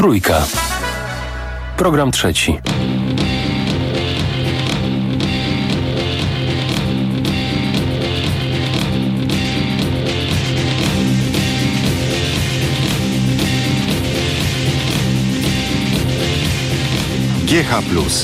Trójka. Program trzeci. GH+.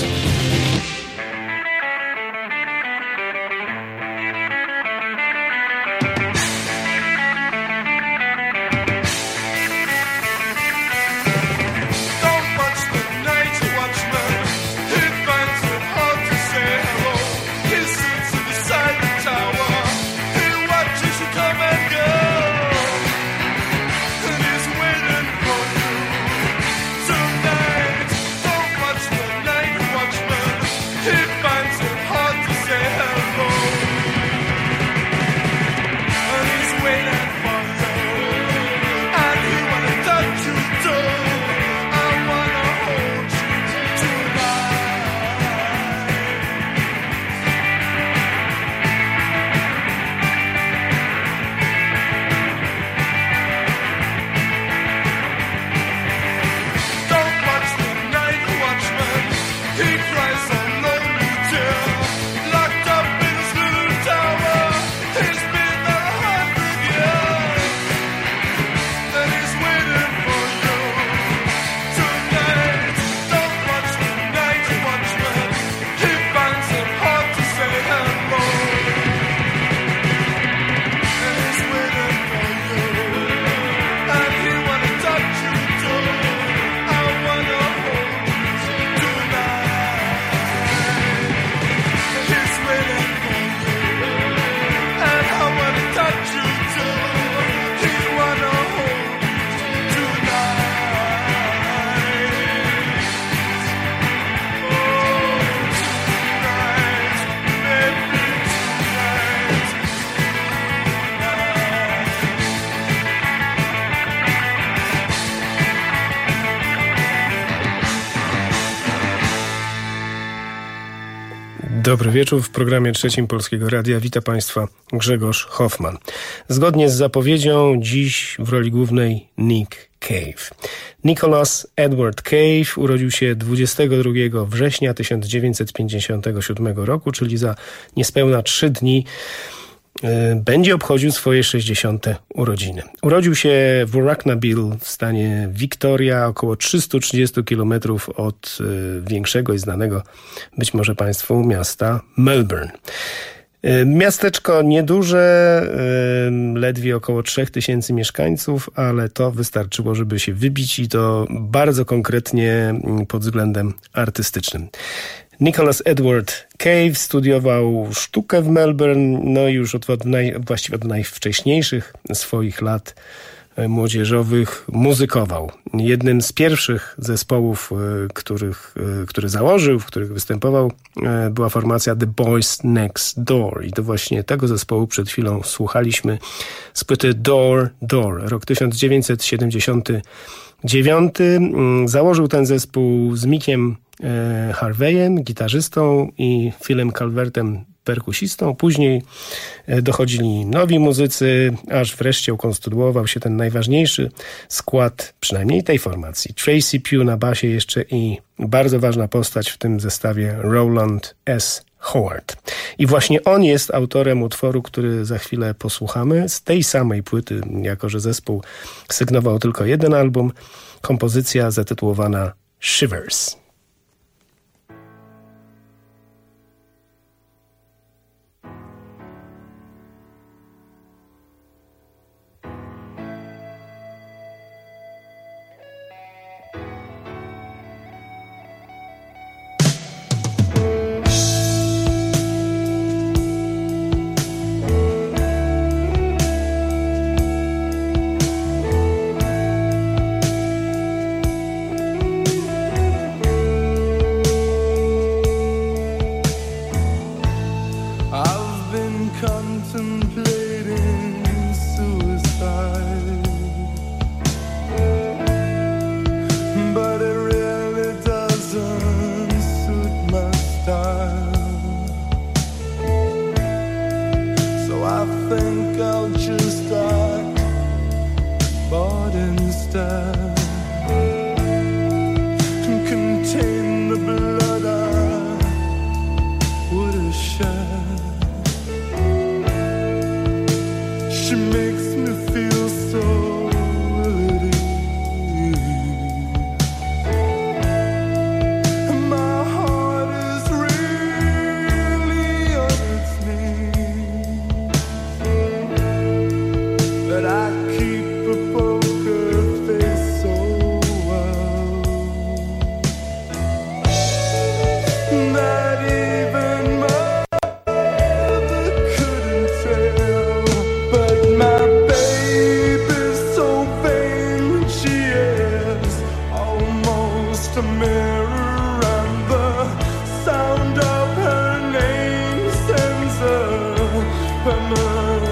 Dobry wieczór. W programie trzecim Polskiego Radia wita Państwa Grzegorz Hoffman. Zgodnie z zapowiedzią dziś w roli głównej Nick Cave. Nicholas Edward Cave urodził się 22 września 1957 roku, czyli za niespełna 3 dni będzie obchodził swoje 60. urodziny. Urodził się w Arachnaville w stanie Victoria, około 330 km od większego i znanego być może Państwu miasta Melbourne. Miasteczko nieduże, ledwie około 3000 mieszkańców, ale to wystarczyło, żeby się wybić i to bardzo konkretnie pod względem artystycznym. Nicholas Edward Cave studiował sztukę w Melbourne, no i już właściwie od najwcześniejszych swoich lat młodzieżowych muzykował. Jednym z pierwszych zespołów, który założył, w których występował, była formacja The Boys Next Door. I to właśnie tego zespołu przed chwilą słuchaliśmy z płyty Door, rok 1979. Założył ten zespół z Mickiem Harveyem, gitarzystą, i Philem Calvertem, perkusistą. Później dochodzili nowi muzycy, aż wreszcie ukonstytuował się ten najważniejszy skład, przynajmniej tej formacji. Tracy Pugh na basie jeszcze i bardzo ważna postać w tym zestawie Roland S. Howard. I właśnie on jest autorem utworu, który za chwilę posłuchamy, z tej samej płyty, jako że zespół sygnował tylko jeden album, kompozycja zatytułowana Shivers. But instead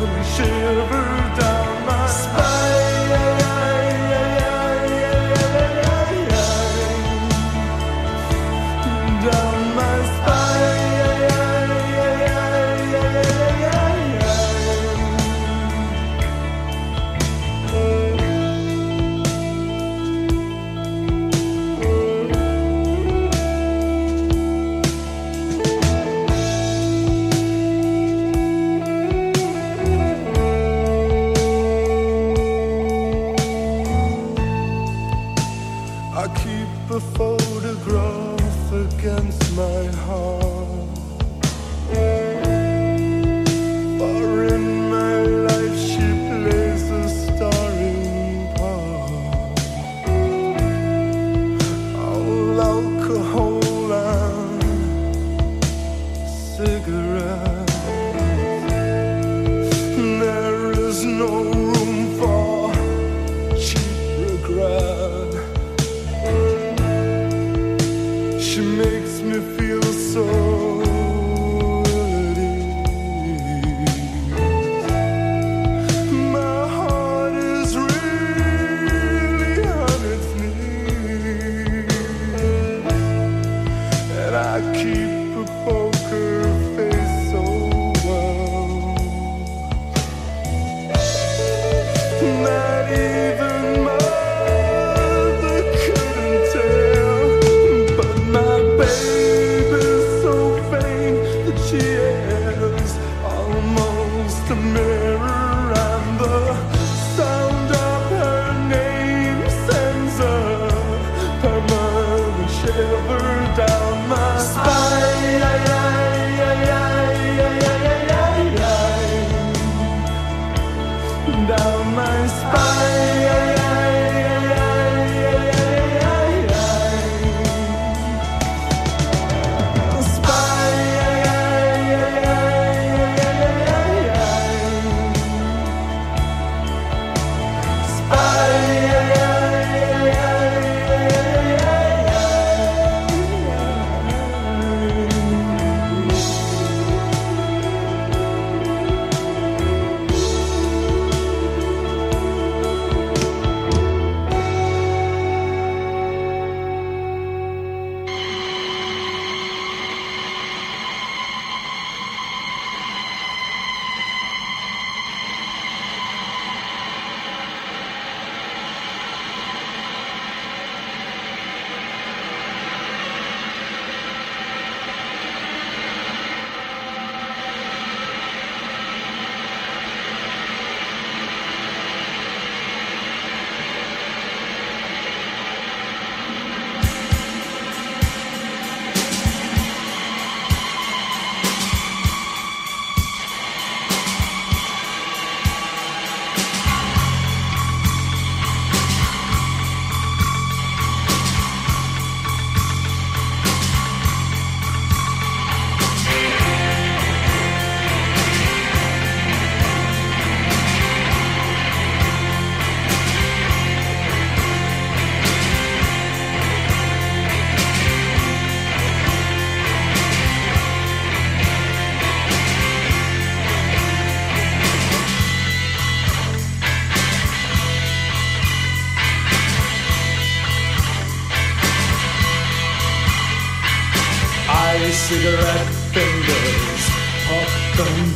cigarette fingers, puff and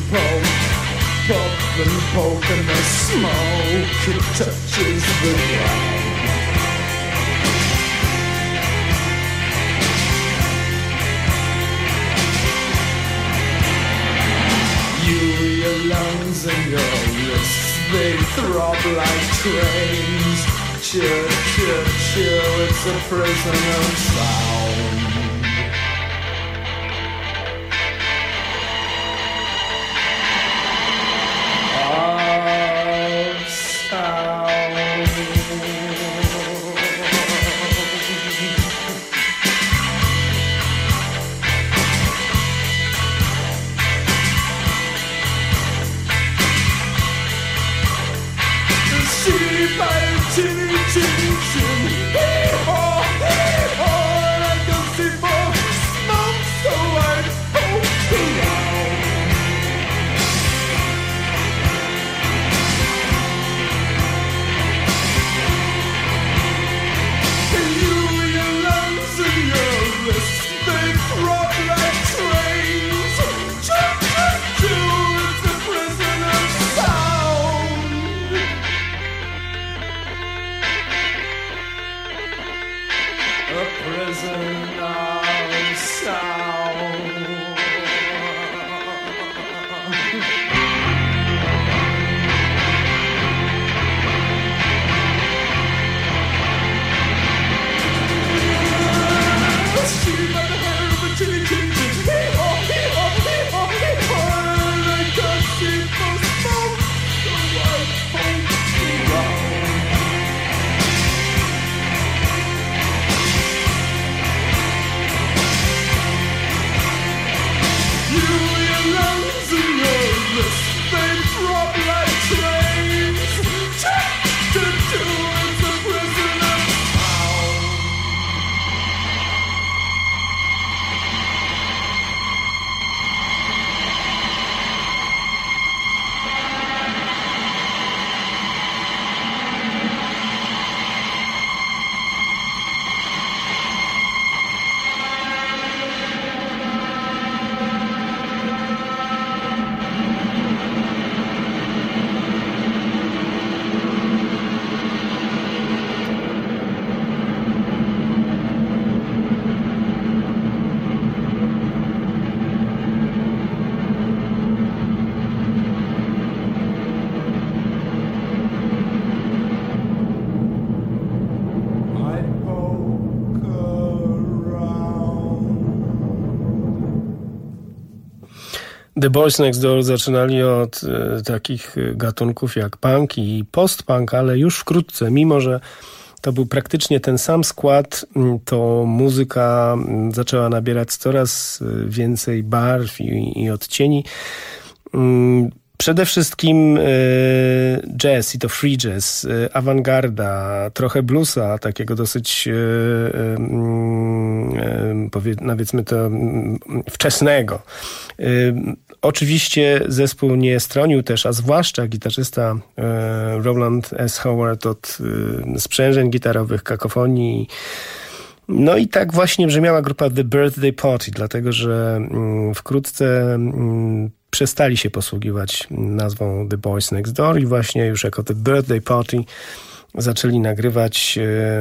poke, and the smoke, it touches the ground. Your lungs and your wrists, they throb like trains. Chill, chill, chill, it's a prison of sound. Of sound. The Boys Next Door zaczynali od takich gatunków jak punk i post-punk, ale już wkrótce, mimo że to był praktycznie ten sam skład, to muzyka zaczęła nabierać coraz więcej barw i odcieni. Przede wszystkim jazz i to free jazz, awangarda, trochę bluesa, takiego dosyć powiedzmy to wczesnego. Oczywiście zespół nie stronił też, a zwłaszcza gitarzysta Rowland S. Howard od sprzężeń gitarowych, kakofonii. No i tak właśnie brzmiała grupa The Birthday Party, dlatego że wkrótce przestali się posługiwać nazwą The Boys Next Door i właśnie już jako The Birthday Party zaczęli nagrywać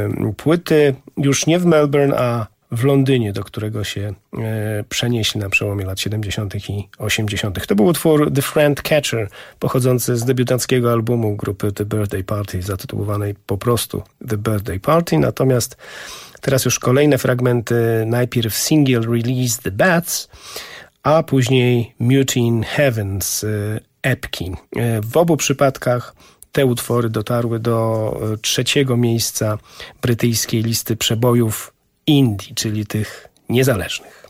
płyty już nie w Melbourne, a w Londynie, do którego się przenieśli na przełomie lat 70. i 80. To był utwór The Friend Catcher, pochodzący z debiutanckiego albumu grupy The Birthday Party, zatytułowanej po prostu The Birthday Party. Natomiast teraz już kolejne fragmenty, najpierw single Release the Bats, a później Mutiny in Heaven z epki. W obu przypadkach te utwory dotarły do 3. miejsca brytyjskiej listy przebojów indie, czyli tych niezależnych.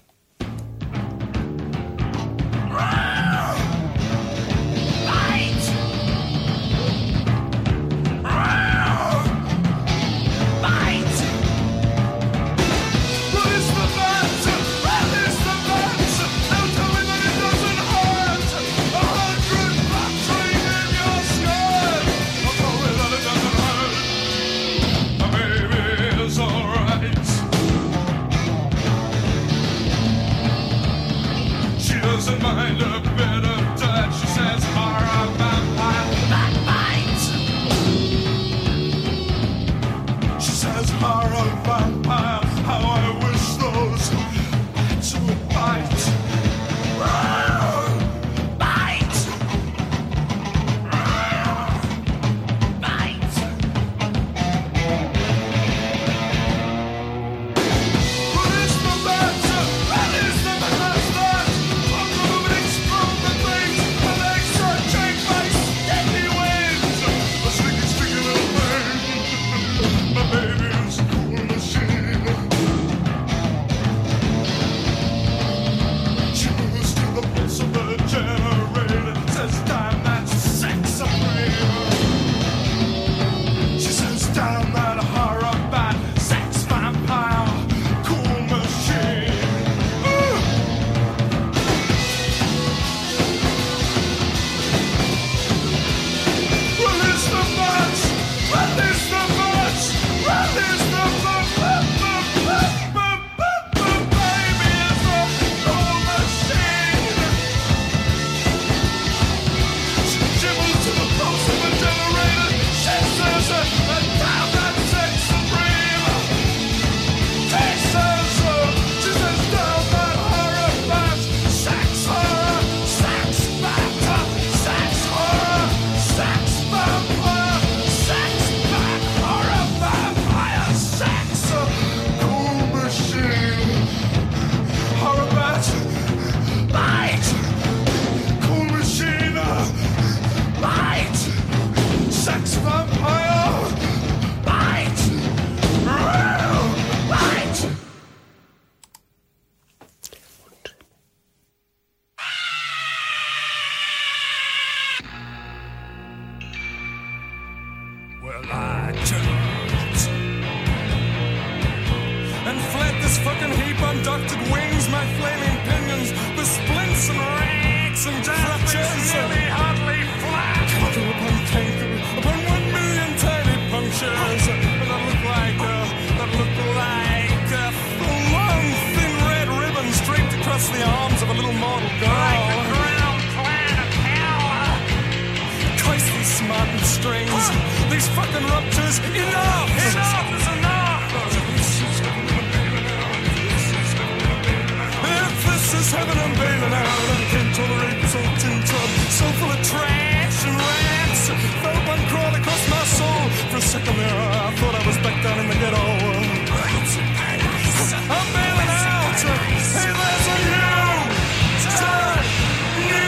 I'm bailing out. Hey, there's a you.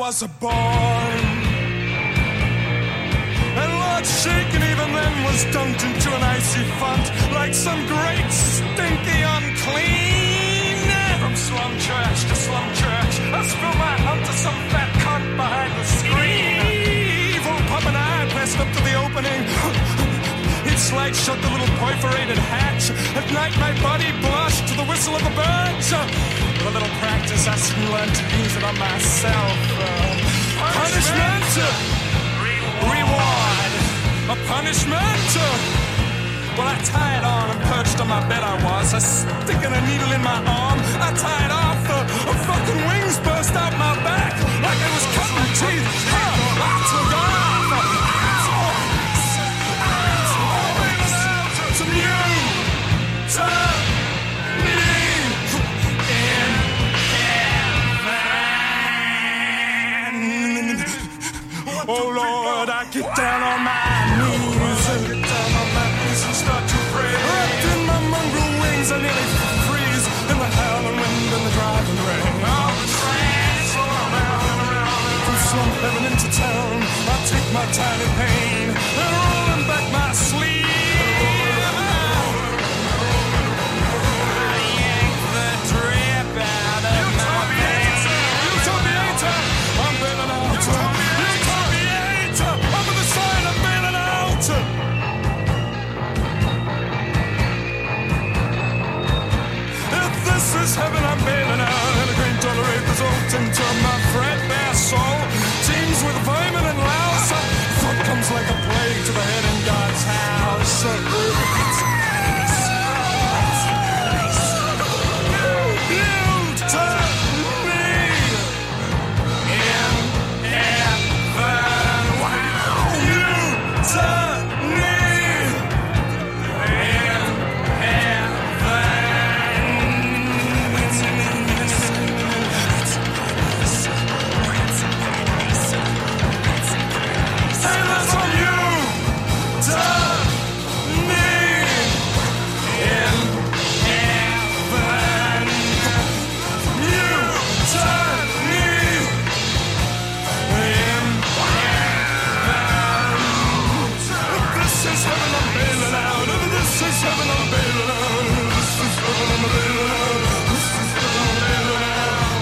was born. And Lord Shaken even then was dunked into an icy font like some great stinky unclean. From slum church to slum church, I spill my hump to some fat cunt behind the screen. Evil pub and I pressed up to the opening. He'd slide shut the little perforated hatch. At night my body blushed to the whistle of the birds. With a little practice I soon learned to use it on myself. Punishment, reward, a punishment. Well, I tied on and perched on my bed I was, sticking a needle in my arm. I tied off, fucking wings burst out my back like it was cutting teeth. I took off. Some oh Lord, I get down on my knees and start to pray. Wrapped in my mongrel wings, I nearly freeze in the howling wind and the driving rain. All the trains from slum heaven into town, I take my tiny pain and rolling back my sleeve. I yank the drip out of my veins. Utopiator, I'm bailing out. Over the side, I'm bailing out. If this is heaven, I'm bailing out. And I can't tolerate this old into my threadbare soul. Teams with vermin and louse. Thought comes like a plague to the head in God's house. You turn me in heaven. Wow. You turn me in Hey, that's on you. Turn me in heaven. You turn me in heaven. This is heaven, I'm bailing out. This is heaven, I'm bailing out. This is heaven, I'm bailing out. This is heaven, I'm bailing out.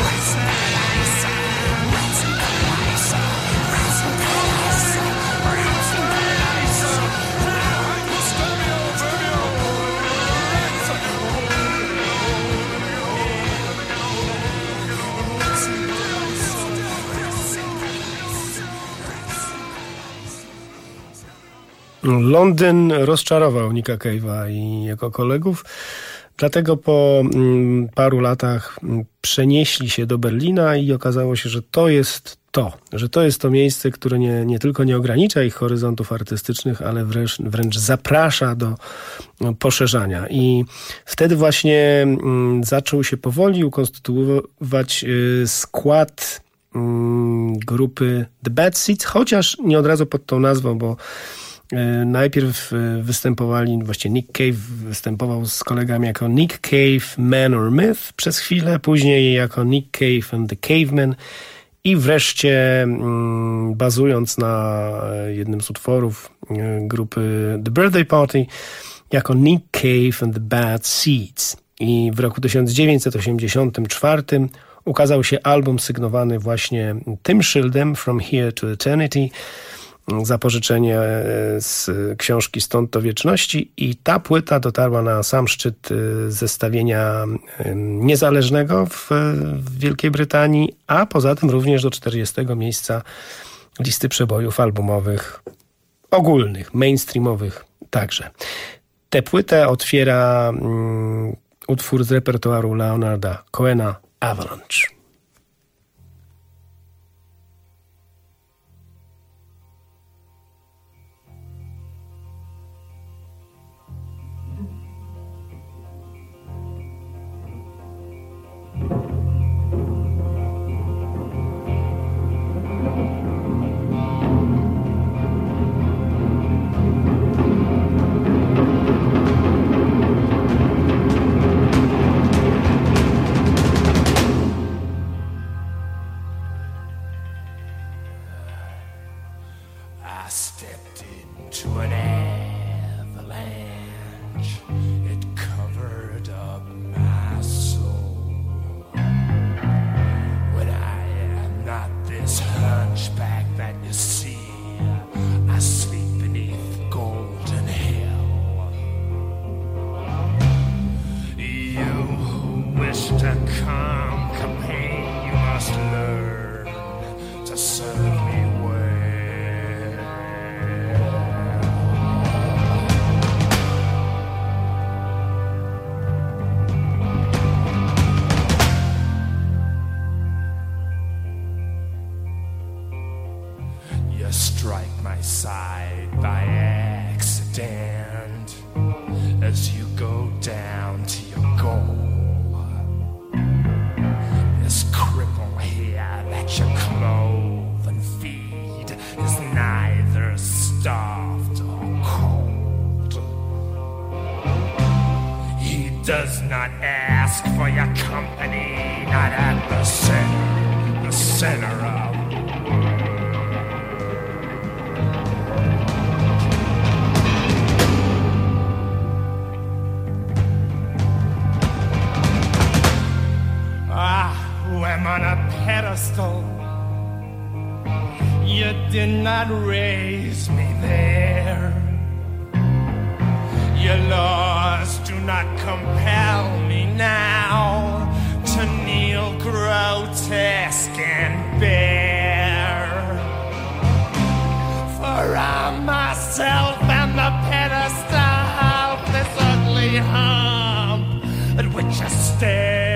Londyn rozczarował Nicka Cave'a i jego kolegów, dlatego po paru latach przenieśli się do Berlina i okazało się, że to jest to miejsce, które nie tylko nie ogranicza ich horyzontów artystycznych, ale wręcz zaprasza do poszerzania. I wtedy właśnie zaczął się powoli ukonstytuować skład grupy The Bad Seeds, chociaż nie od razu pod tą nazwą, bo najpierw występowali, właściwie Nick Cave występował z kolegami jako Nick Cave, Man or Myth przez chwilę, później jako Nick Cave and the Cavemen i wreszcie bazując na jednym z utworów grupy The Birthday Party jako Nick Cave and the Bad Seeds. I w roku 1984 ukazał się album sygnowany właśnie tym szyldem From Here to Eternity, zapożyczenie z książki Stąd do wieczności, i ta płyta dotarła na sam szczyt zestawienia niezależnego w Wielkiej Brytanii, a poza tym również do 40. miejsca listy przebojów albumowych ogólnych, mainstreamowych także. Tę płytę otwiera utwór z repertuaru Leonarda Cohena, Avalanche. learn to serve me well. You strike my side by accident as you go down to your goal. This cripple here that you clothe and feed is neither starved or cold. He does not ask for your company, not at the center of the world. I'm on a pedestal. You did not raise me there. Your laws do not compel me now to kneel grotesque and bare. For I myself am the pedestal of this ugly hump at which I stare.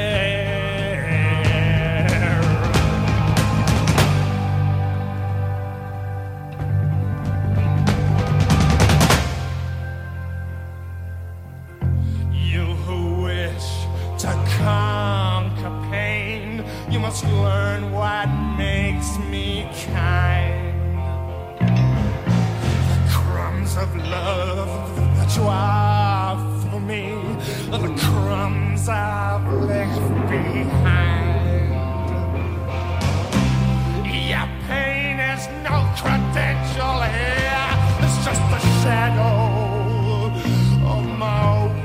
You must learn what makes me kind. The crumbs of love that you offer me are the crumbs I've left behind. Your pain is no credential here. It's just a shadow of my wound.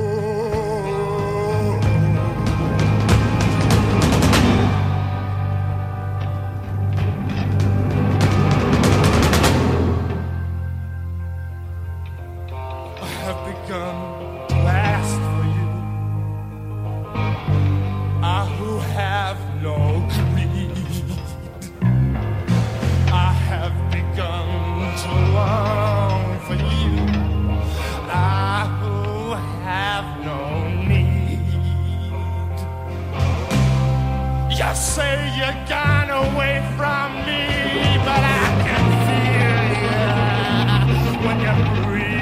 Last for you, I who have no creed, I have begun to long for you, I who have no need. You say you're gone away from me, but I can feel you when you breathe.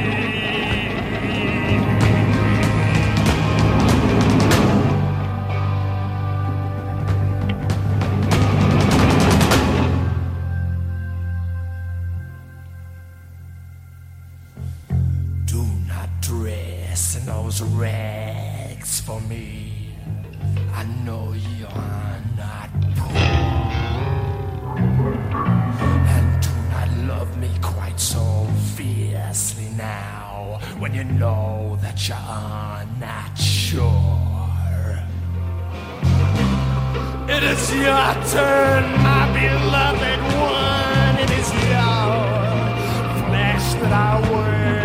Those rags for me. I know you're not poor, and do not love me quite so fiercely now when you know that you are not sure. It is your turn, my beloved one. It is your flesh that I wear.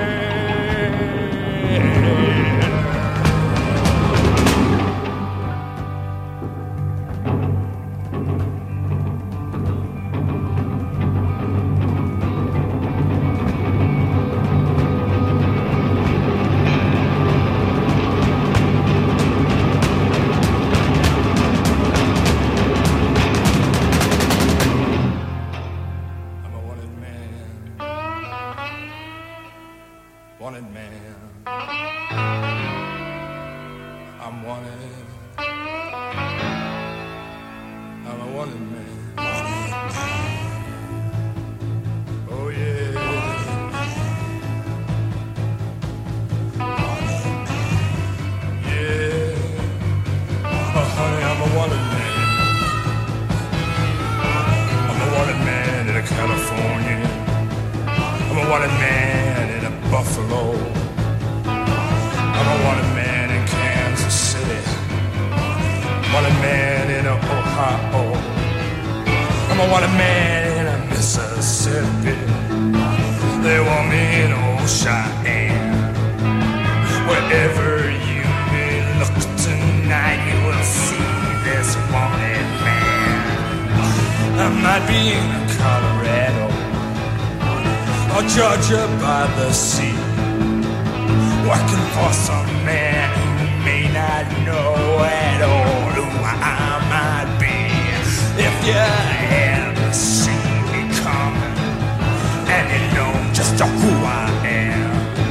Wherever you may look tonight, you will see this wanted man. I might be in Colorado or Georgia by the sea, working for some man who may not know at all who I might be. If you ever see me coming and you know just who I am,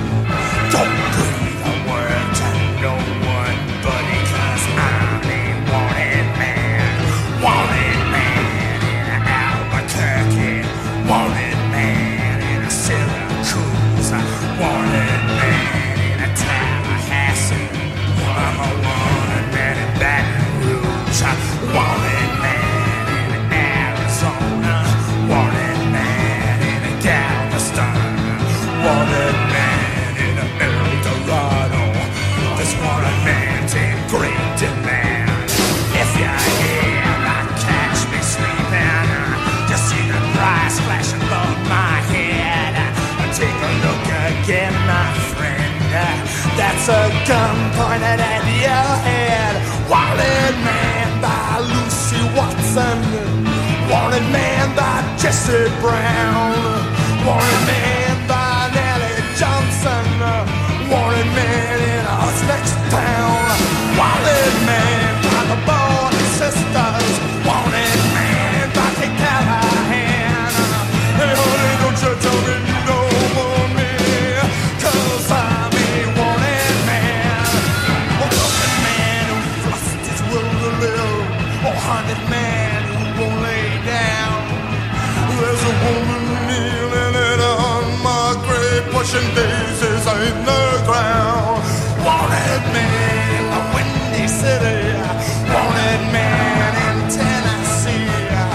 don't breathe a word to no one, buddy, 'cause I'm a wanted man. Wanted man in Albuquerque, wanted man in Syracuse, wanted man in Tallahassee. I'm a wanted man in Baton Rouge, wanted man in Arizona, wanted man in Galveston, wanted man in El Dorado. This wanted man's in great demand. If you're here, catch me sleeping. Just see the price flash above my head. Take a look again, my friend. That's a gun pointed at your head. Wanted man by Lucy Watson, wanted man by Jesse Brown, wanted man by Nellie Johnson, wanted man in us next town, wanted man by the Border Sisters, wanted man by Kate Callahan. Hey honey, don't you tell me you don't want me, 'cause I'm a wanted man. A wanted man who lost his will to live, a haunted man who won't lay down. There's a woman kneeling in on my grave, pushing daisies in the ground. Wanted man in the Windy City, wanted man in Tennessee,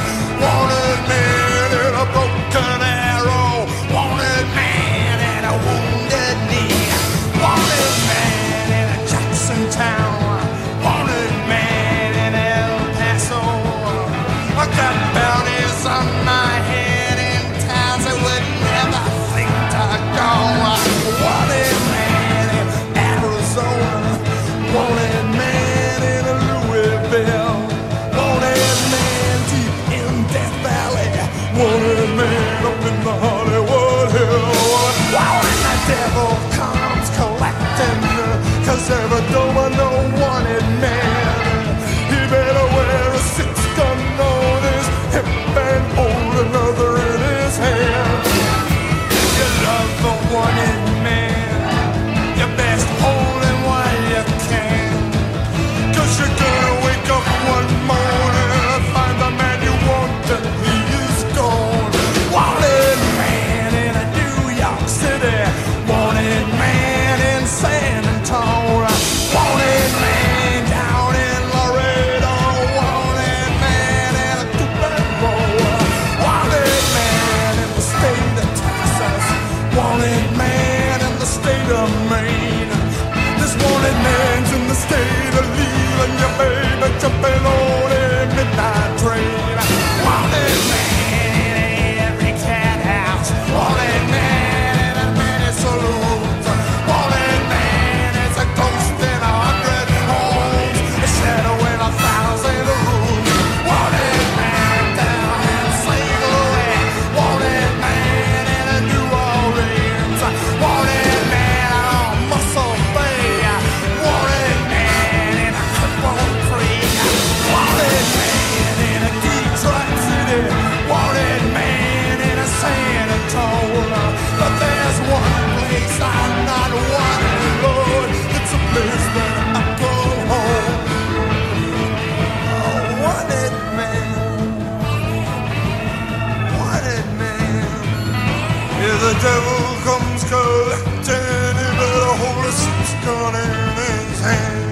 wanted man in a broken arrow, wanted man in a wounded knee, wanted man in a Jackson town, wanted man in El Paso. I got bounties on my head in towns I would never think to go. Wanted man in Arizona, wanted man in Louisville, wanted man deep in Death Valley, wanted man up in the Hollywood Hills. When the devil comes collecting, 'cause every domino wanted man, he better wear a 6-gun on his hip and hold another in his hand. If you love the wanted man, you best hold him while you can, 'cause you're gonna wake up one morning and find the man you want and he is gone. Wanted man in a New York City, wanted man in San Antonio, wanted man down in Laredo, wanted man in a Tupelo, wanted man in the state of Texas, wanted man in the state of Maine. This wanted man's in the state of leaving your baby jumping on a midnight train. Wanted man in every cat house, wanted man in a many saloons, wanted man is a ghost in 100 homes, a shadow in 1,000 rooms. Wanted man down in St. Louis, wanted man in a New Orleans, wanted man on Muscle Bay, wanted man in a Cripple Creek, wanted man in a Detroit City, wanted man in a San Antonio. But there's one place I'm not wanted, Lord, it's a place that I call home. Wanted man, wanted man. If the devil comes collecting, he better hold a 6-gun in his hand.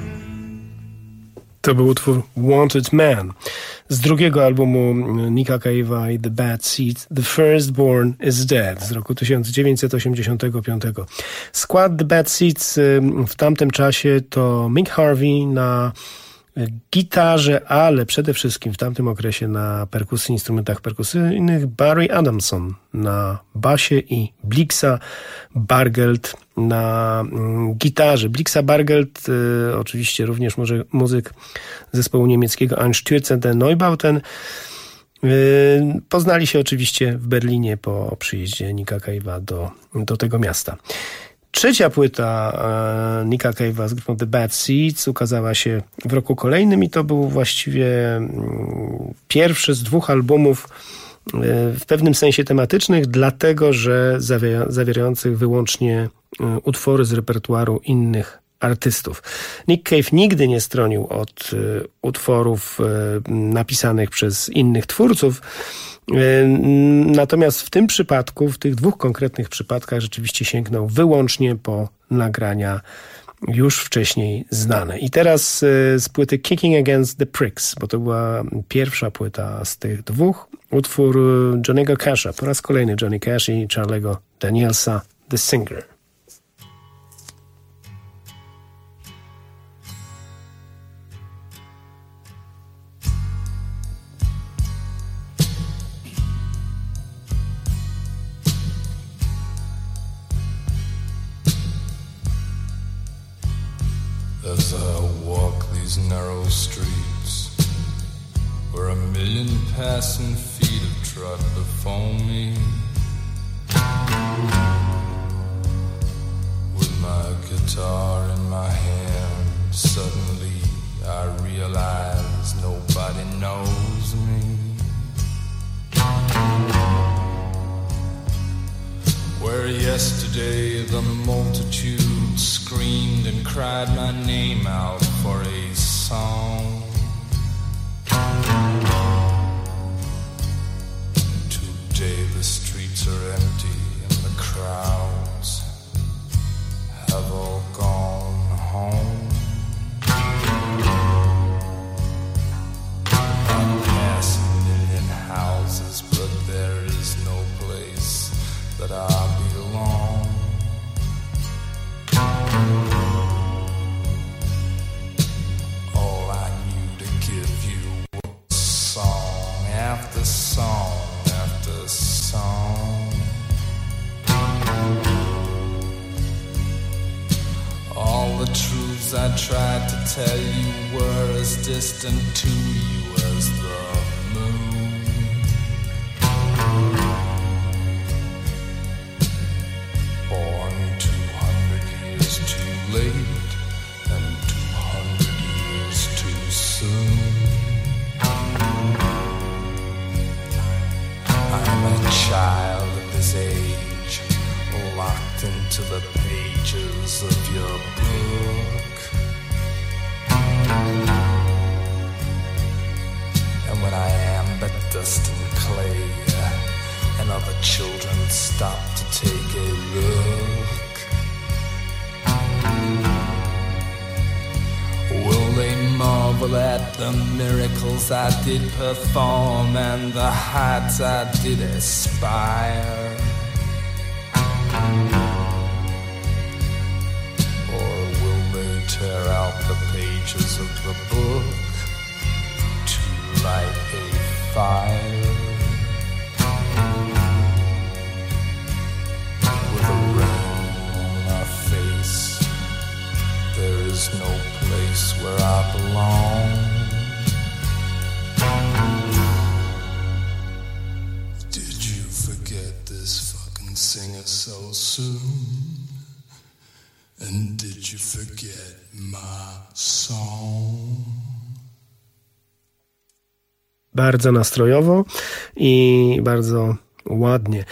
To był utwór Wanted Man z drugiego albumu Nicka Cave'a i The Bad Seeds, The Firstborn is Dead z roku 1985. Skład The Bad Seeds w tamtym czasie to Mick Harvey na gitarze, ale przede wszystkim w tamtym okresie na perkusji, instrumentach perkusyjnych Barry Adamson na basie i Blixa Bargeld na gitarze. Blixa Bargeld oczywiście również muzyk zespołu niemieckiego Einstürzende Neubauten. Poznali się oczywiście w Berlinie po przyjeździe Nicka Cave'a do tego miasta. Trzecia płyta Nicka Cave'a z grupą The Bad Seeds ukazała się w roku kolejnym i to był właściwie pierwszy z 2 albumów w pewnym sensie tematycznych, dlatego że zawierających wyłącznie utwory z repertuaru innych artystów. Nick Cave nigdy nie stronił od utworów napisanych przez innych twórców, natomiast w tym przypadku, w tych 2 konkretnych przypadkach rzeczywiście sięgnął wyłącznie po nagrania już wcześniej znane. I teraz z płyty Kicking Against the Pricks, bo to była pierwsza płyta z tych 2, utwór Johnny'ego Casha, po raz kolejny Johnny Cash i Charlie'ego Danielsa, The Singer. As I walk these narrow streets, where 1,000,000 passing feet have trod before me, with my guitar in my hand, suddenly I realize nobody knows me. Where yesterday the multitude screamed and cried my name out for a song, today the streets are empty and the crowds have all gone home. I pass 1,000,000 houses, but there is no place that I belong. All I knew to give you was song after song after song. All the truths I tried to tell you were as distant to you as the moon. Born 200 years too late and 200 years too soon. I'm a child of this age, locked into the pages of your book. And when I am but dust and clay, and other children stop to take a look, will they marvel at the miracles I did perform and the heights I did aspire? Or will they tear out the pages of the book to light a fire? With a rain on our face, there is no place where I belong. Did you forget this fucking singer so soon? And did you forget my song? Bardzo nastrojowo i bardzo ładnie.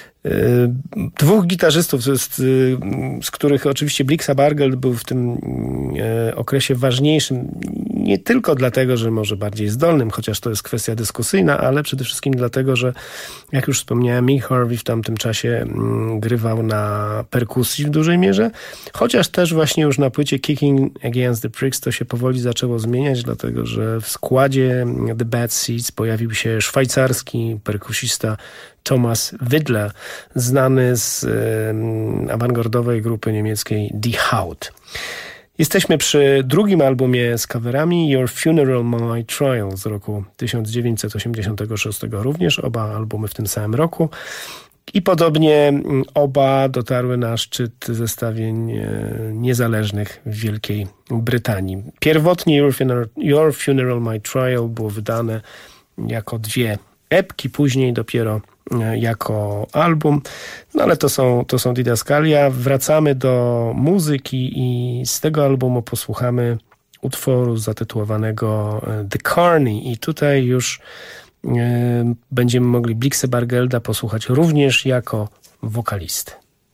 2 gitarzystów, z których oczywiście Blixa Bargeld był w tym okresie ważniejszym, nie tylko dlatego, że może bardziej zdolnym, chociaż to jest kwestia dyskusyjna, ale przede wszystkim dlatego, że jak już wspomniałem, Mick Harvey w tamtym czasie grywał na perkusji w dużej mierze, chociaż też właśnie już na płycie Kicking Against the Pricks to się powoli zaczęło zmieniać, dlatego że w składzie The Bad Seeds pojawił się szwajcarski perkusista Thomas Widler, znany z awangardowej grupy niemieckiej Die Haut. Jesteśmy przy drugim albumie z coverami Your Funeral, My Trial z roku 1986, również oba albumy w tym samym roku. I podobnie oba dotarły na szczyt zestawień niezależnych w Wielkiej Brytanii. Pierwotnie Your Funeral, My Trial było wydane jako 2 epki, później dopiero jako album. No ale to są Didaskalia. Wracamy do muzyki i z tego albumu posłuchamy utworu zatytułowanego The Carney i tutaj już będziemy mogli Blixe Bargelda posłuchać również jako wokalisty.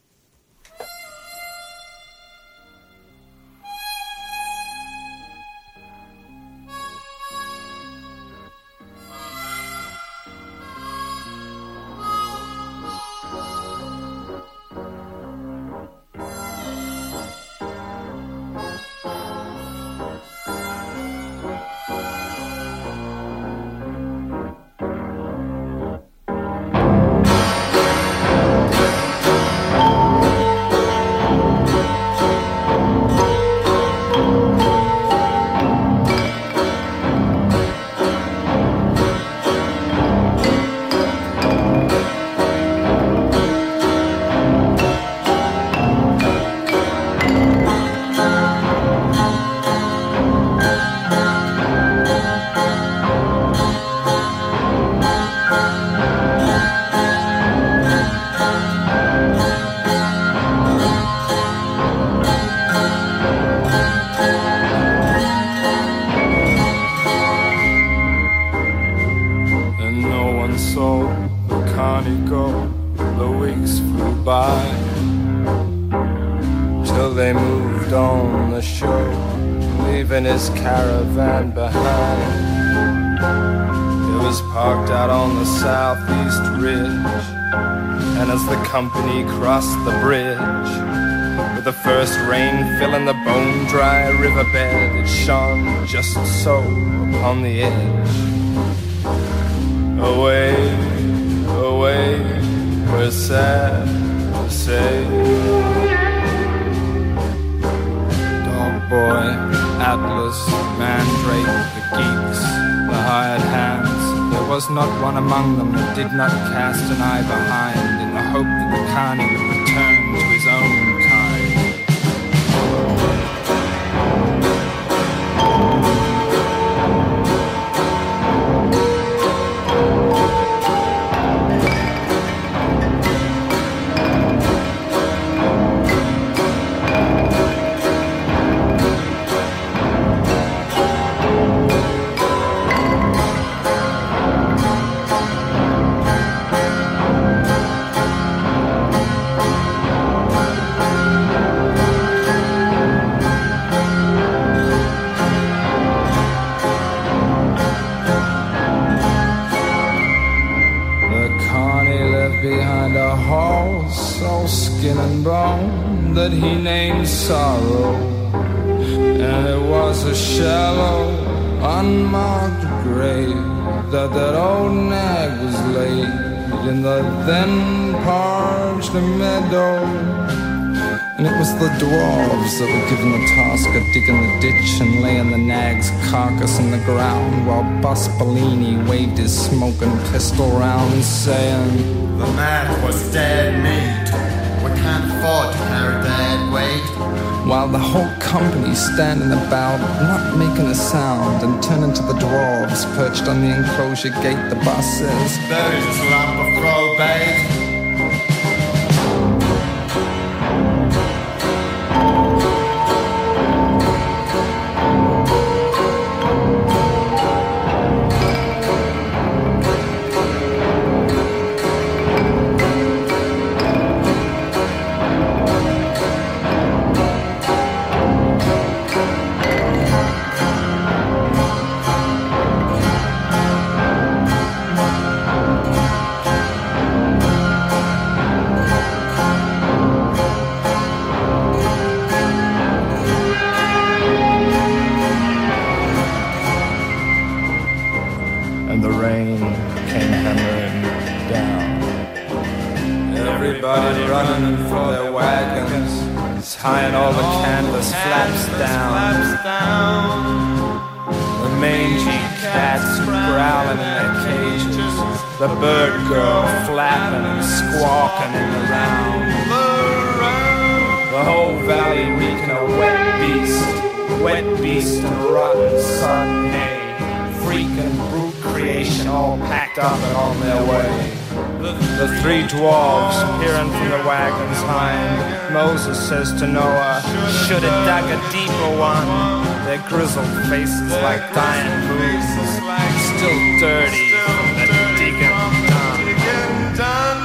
His caravan behind. It was parked out on the southeast ridge, and as the company crossed the bridge, with the first rain filling the bone-dry riverbed, it shone just so upon the edge. Away, away, we're sad to say. Boy, Atlas, Mandrake, the geeks, the hired hands. There was not one among them that did not cast an eye behind in the hope that the Carney would return to his own kind. That he named Sorrow, and it was a shallow, unmarked grave that old nag was laid in the then parched meadow. And it was the dwarves that were given the task of digging the ditch and laying the nag's carcass in the ground, while Bus Bellini waved his smoking pistol round, saying, "The man was dead meat. We can't afford to carry that weight." While the whole company standing about, not making a sound, and turning to the dwarves perched on the enclosure gate, the boss says, "There's this lump of crow bait." Tying all the canvas flaps down. The mangy cats growling in their cages. The bird girl flapping and squawking in the round. The whole valley reeking of wet beast and rotten sodden hay. Freaking brute creation all packed up and on their way. The three dwarves peering from the wagon's hind. Moses says to Noah, should have dug a deeper one. Their grizzled faces like dying moons, still dirty from the digging done.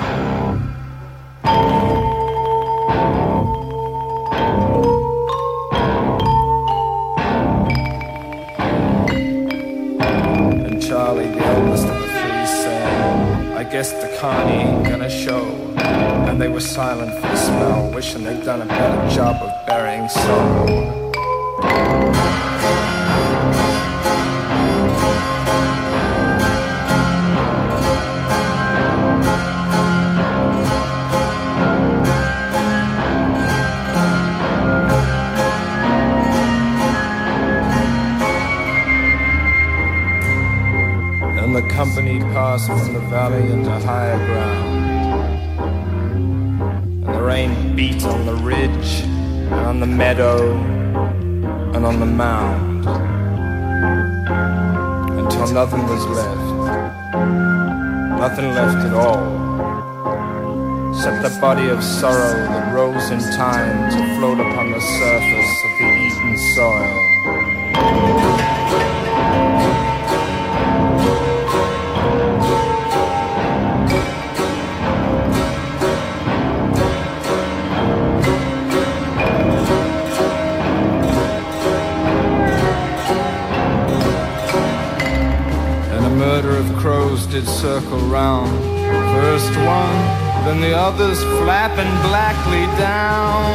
And Charlie, the oldest of the three, said, I guess the carny ain't gonna show. And they were silent for a spell, wishing they'd done a better job of burying sorrow. And the company passed from the valley into higher ground. And the rain beat on the ridge, and on the meadow, and on the mound, until nothing was left. Nothing left at all, except the body of sorrow that rose in time to float upon the surface of the eaten soil. Crows did circle round, first one, then the others flapping blackly down.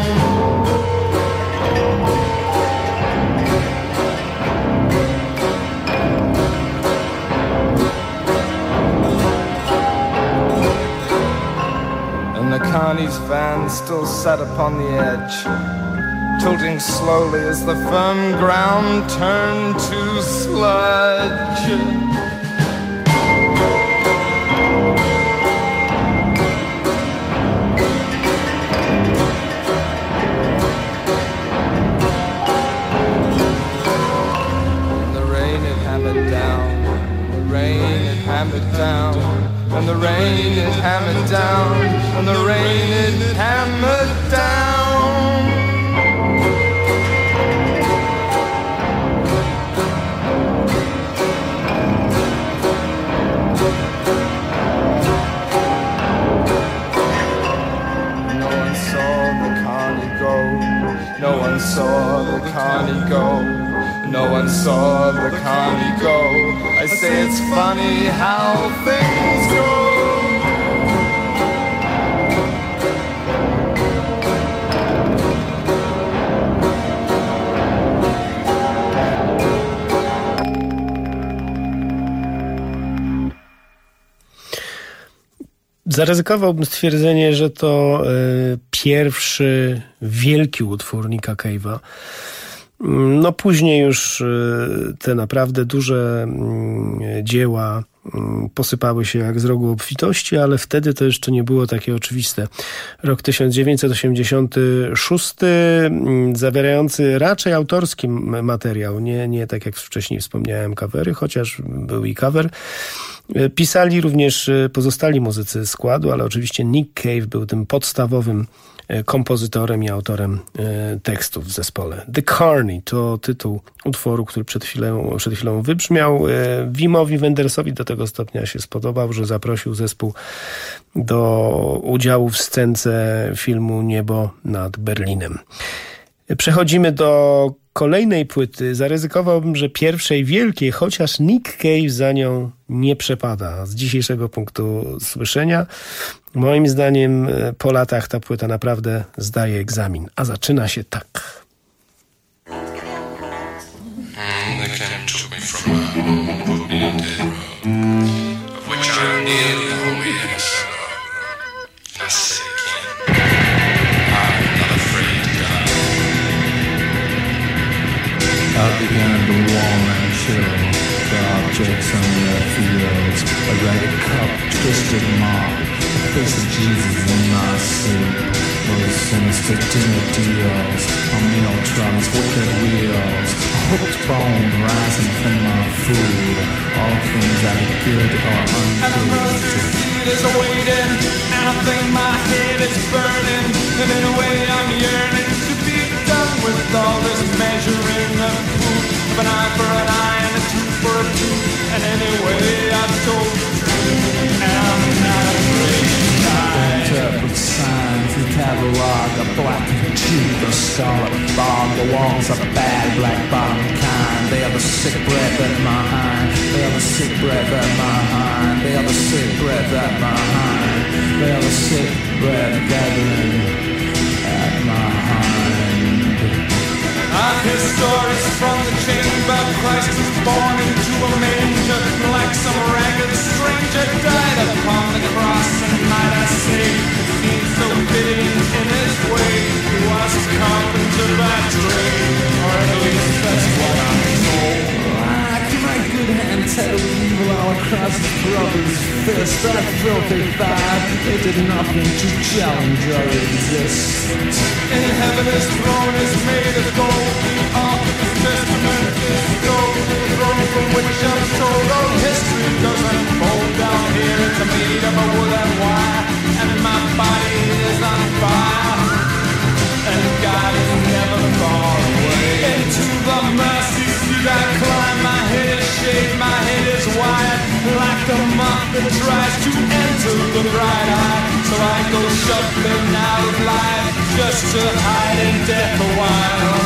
And the carney's van still sat upon the edge, tilting slowly as the firm ground turned to sludge. Hammered down, and the rain it hammered down, and the rain it hammered down. No one saw the carny go, no one saw the carny go. No one saw the carny go. I say it's funny how things go. Zaryzykowałbym stwierdzenie, że to pierwszy wielki utwór Nicka Cave'a. No później już te naprawdę duże dzieła posypały się jak z rogu obfitości, ale wtedy to jeszcze nie było takie oczywiste. Rok 1986, zawierający raczej autorski materiał, nie tak jak wcześniej wspomniałem covery, chociaż był i cover. Pisali również pozostali muzycy składu, ale oczywiście Nick Cave był tym podstawowym kompozytorem i autorem tekstów w zespole. The Carney to tytuł utworu, który przed chwilą wybrzmiał. Wimowi Wendersowi do tego stopnia się spodobał, że zaprosił zespół do udziału w scence filmu Niebo nad Berlinem. Przechodzimy do kolejnej płyty. Zaryzykowałbym, że pierwszej wielkiej, chociaż Nick Cave za nią nie przepada. Z dzisiejszego punktu słyszenia, moim zdaniem po latach ta płyta naprawdę zdaje egzamin. A zaczyna się tak. I began to warm and chill, the objects on their fields, a ragged cup, twisted mop, the face of Jesus in my soup, those sinister dinner deals, on meal trucks, wicked wheels, a hooked bone rising from my food, all from good or ungood. And the mercy seat is waiting, and I think my head is burning. And in a way I'm yearning to be done with all this measuring of proof. Of an eye for an eye and a tooth for a tooth. And anyway I've told the truth, and I'm not afraid to die. Interpret signs, the catalog, a black tooth, a scarlet fog. The walls are bad, black bottom kind. They are the sick breath at my hind. They are the sick breath at my hind. They are the sick breath at my hind. They are the sick breath gathering at my hind. I hear stories from the chamber. Christ was born into a manger, like some ragged stranger died upon the cross. And might I say, it seems so fitting in his way. He was a carpenter by trade, or at least that's what I'm told. Like my good hand tell evil all across his brother's fist. That filthy five, they did nothing to challenge or resist. In heaven his throne is made of gold. The ark of his testament is gold. The throne from which I'm told all history does unfold. Down here it's made of a wood and wire, and my body is on fire, and God is never far away. Into the mercy seat I climb. My head is shaved, my head is wide, like the moth that tries to enter the bright eye. So I go shuffling out of life, just to hide in death a while.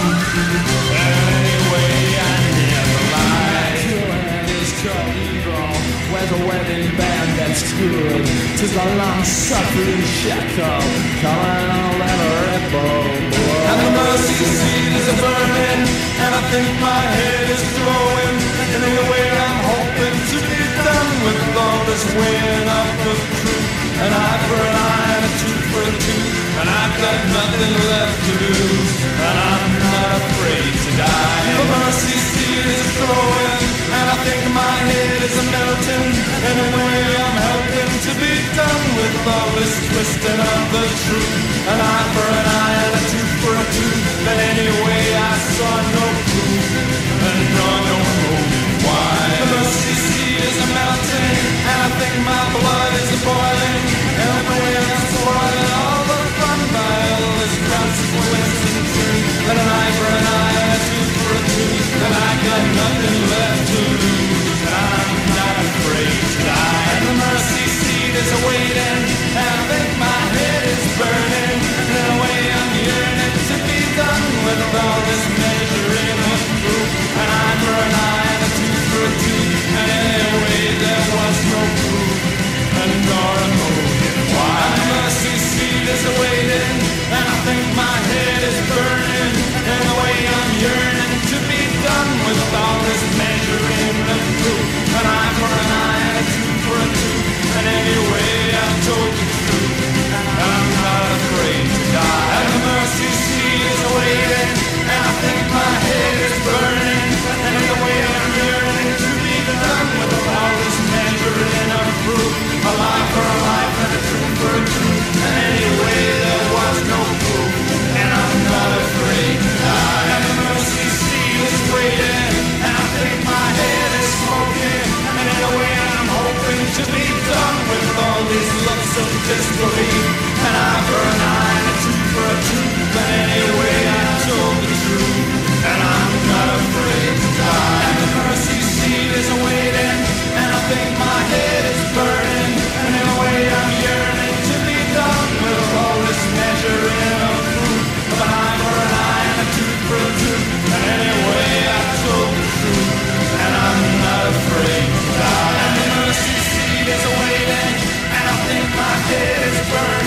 And anyway, I never lie. Killing is called evil. Where's a wedding band that's good? 'Tis a long-suffering shackle, calling all that rebel blood. And the mercy seat is burning, and I think my head is glowing. And in a way I'm hoping to be done with all this weighing up of truth. An eye for an eye and a tooth for a tooth, and I've got nothing left to lose, and I'm not afraid to die. The mercy seat is glowing, and I think my head is melting. In a way I'm helping to be done with all this twisting of the truth. An eye for an eye and a tooth for a tooth, but anyway I saw no proof, and no reason why. The mercy seat is melting, and I think my blood is boiling. And the way I'm spoiling all the fun by all this consequence and truth. And an eye for an eye and a tooth for a tooth, and I got nothing left to lose, and I'm not afraid to die. And the mercy seat is waiting, and I think my head is burning. And in a way I'm yearning to be done with all this measuring of proof. An eye for an eye and a tooth for a tooth, and anyway there was no proof, and nor a motive why. The mercy seat is waiting, and I think my head is burning. In a way I'm yearning to be done with all this measuring of proof. An eye for an eye and a tooth for a tooth, and anyway I've told the truth, and I'm not afraid to die. And the mercy seat is waiting, and I think my head is burning. And in a way I'm yearning to be done with all this measuring of proof. A lie for a life and a truth for a truth, and anyway there was no proof, and I'm not afraid to die. And the mercy seat is waiting, and I think my head is smoking. And in a way I'm hoping to be done with all these looks of disbelief. An eye for an eye and a tooth for a tooth, but anyway I told the truth, and I'm not afraid to die. And the mercy seat is waiting, and I think my head is burning. And in a way I'm yearning to be done with all this measuring of proof. Of an eye for an eye and a tooth for a tooth, and anyway I told the truth, and I'm not afraid to die. And the mercy seat is waiting, and I think my head is burning.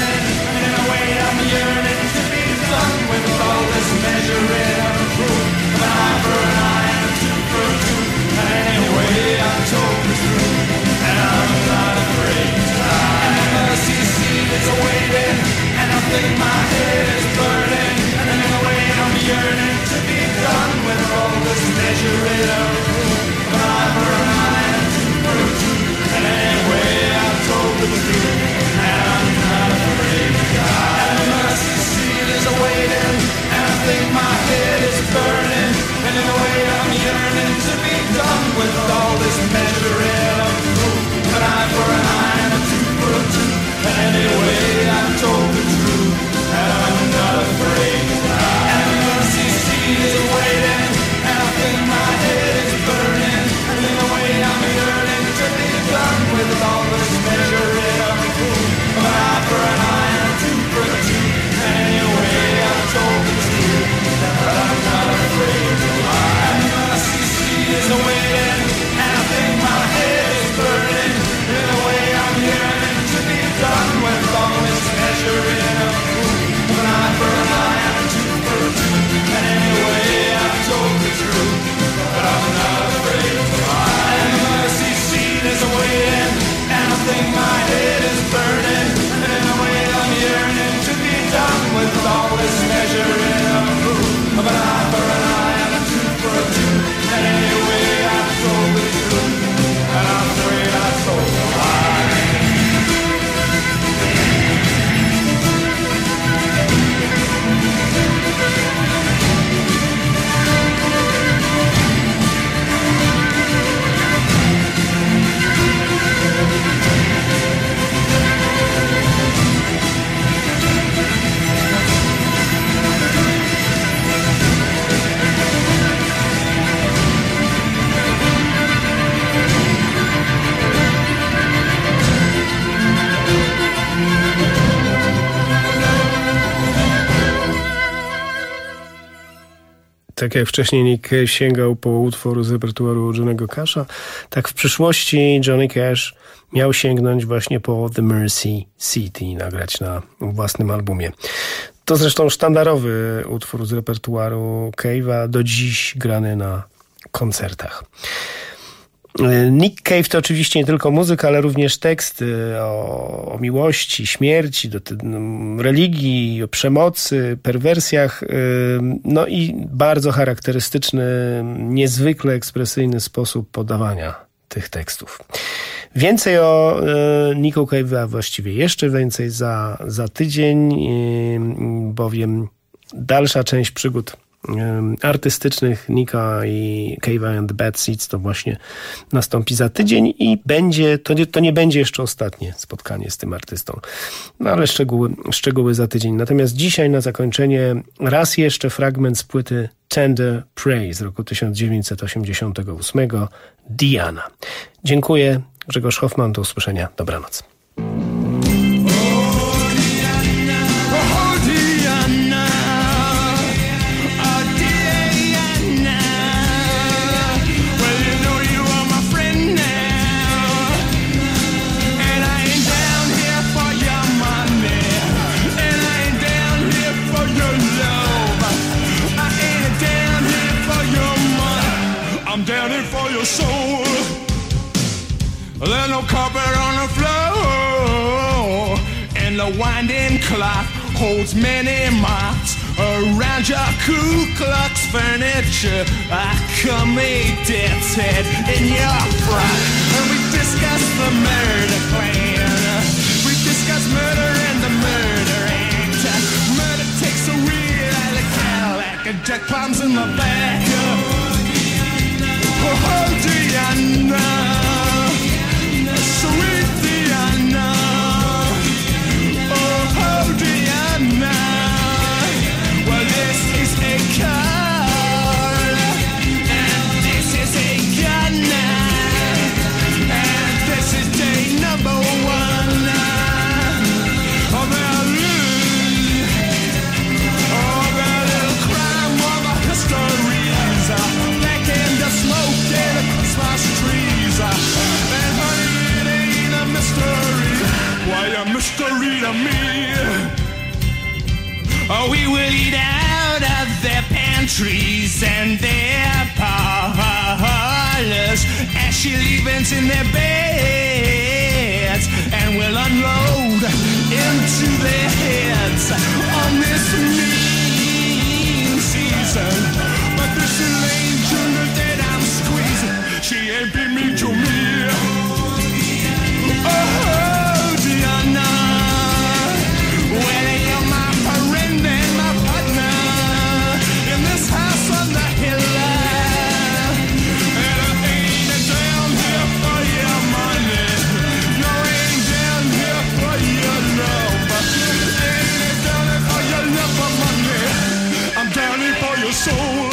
Tak jak wcześniej Nick Cave sięgał po utwór z repertuaru Johnny'ego Casha, tak w przyszłości Johnny Cash miał sięgnąć właśnie po The Mercy Seat i nagrać na własnym albumie. To zresztą sztandarowy utwór z repertuaru Cave'a, do dziś grany na koncertach. Nick Cave to oczywiście nie tylko muzyka, ale również teksty o miłości, śmierci, religii, o przemocy, perwersjach, no i bardzo charakterystyczny, niezwykle ekspresyjny sposób podawania tych tekstów. Więcej o Nicku Cave'ie, a właściwie jeszcze więcej za tydzień, bowiem dalsza część przygód artystycznych Nicka i Cave'a and the Bad Seeds to właśnie nastąpi za tydzień i to nie będzie jeszcze ostatnie spotkanie z tym artystą. No ale szczegóły za tydzień. Natomiast dzisiaj na zakończenie raz jeszcze fragment z płyty Tender Prey z roku 1988, Diana. Dziękuję. Grzegorz Hoffman, do usłyszenia. Dobranoc. There's no carpet on the floor, and the winding clock holds many marks around your Ku Klux furniture. I come a death's head in your frock, and we discuss the murder plan. We discuss murder and the murder act. Murder takes a wheel out of Cadillac and jack bombs in the back. Oh, Diana. Sweet Diana, oh Diana, well this is a card, and this is a gun, and this is day number one, oh that little crime of our histories, back in the smoke and the Christmas trees, and honey, mystery, why a mystery to me? Oh, we will eat out of their pantries and their parlors as she leaves in their beds, and we'll unload into their heads on this mean season. But this angel that I'm squeezing, she ain't been mean to me. Oh, Diana, well, you're my friend and my partner in this house on the hill, and I ain't down here for your money, no, I ain't down here for your love, ain't down here for your love or money, I'm down here for your soul.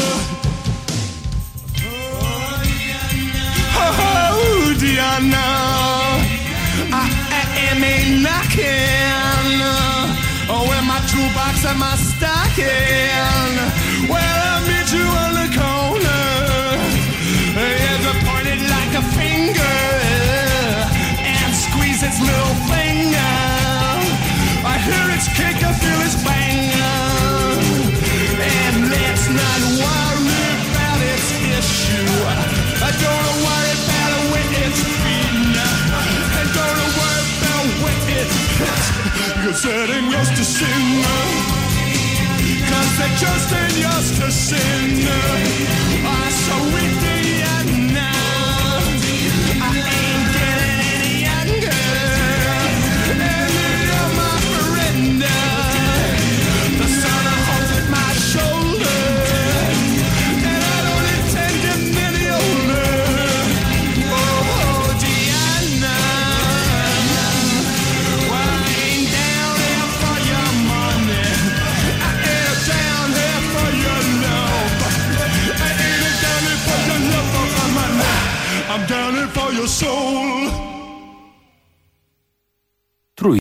Oh, Diana, I am a knocking, oh, with my toolbox and my stocking. Well, I'll meet you on the corner, here's a pointed like a finger, and squeeze its little finger. I hear its kick, I feel its bang, and let's not worry about its issue. I don't worry about it when it's feeding, and don't worry about when it's pissed, because it ain't yours to sin, cause it just ain't yours to sin. I so weak, Diana.